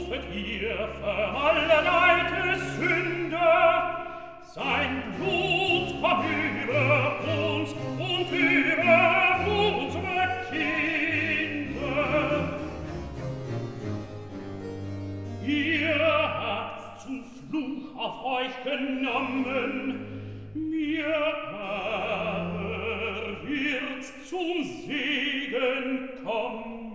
rufet ihr vermaledeite Sünder, sein Blut komm über uns und über unsere Kinder. Ihr habt's zum Fluch auf euch genommen, mir aber wird's zum Segen kommen.